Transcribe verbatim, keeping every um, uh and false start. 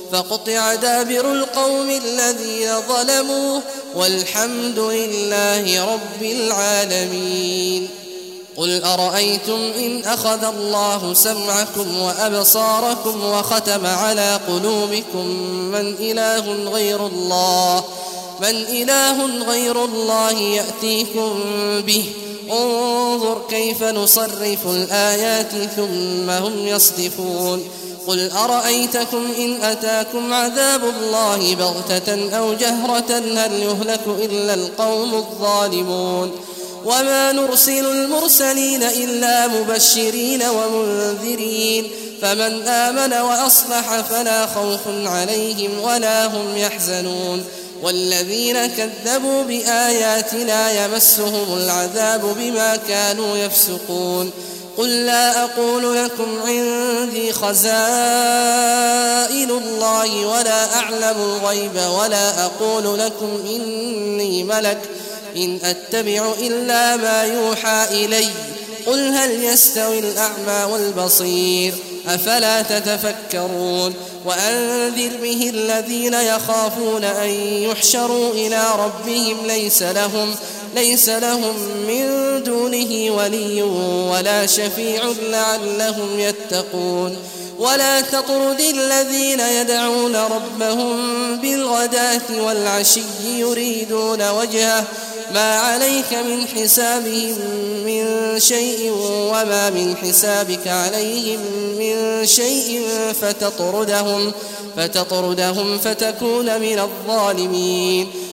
فقطع دابر القوم الذين ظلموا والحمد لله رب العالمين. قل أرأيتم إن أخذ الله سمعكم وأبصاركم وختم على قلوبكم من إله غير الله من إله غير الله يأتيكم به انظر كيف نصرف الآيات ثم هم يصدفون. قل أرأيتكم إن أتاكم عذاب الله بغتة أو جهرة هل يهلك إلا القوم الظالمون. وما نرسل المرسلين إلا مبشرين ومنذرين فمن آمن وأصلح فلا خوف عليهم ولا هم يحزنون. والذين كذبوا بآياتنا يمسهم العذاب بما كانوا يفسقون. قل لا أقول لكم عندي خزائن الله ولا أعلم الغيب ولا أقول لكم إني ملك إن أتبع إلا ما يوحى إلي قل هل يستوي الأعمى والبصير أفلا تتفكرون. وأنذر به الذين يخافون أن يحشروا إلى ربهم ليس لهم ليس لهم من دونه ولي ولا شفيع لعلهم يتقون. ولا تطرد الذين يدعون ربهم بالغداة والعشي يريدون وجهه ما عليك من حسابهم من شيء وما من حسابك عليهم من شيء فتطردهم فتطردهم فتكون من الظالمين.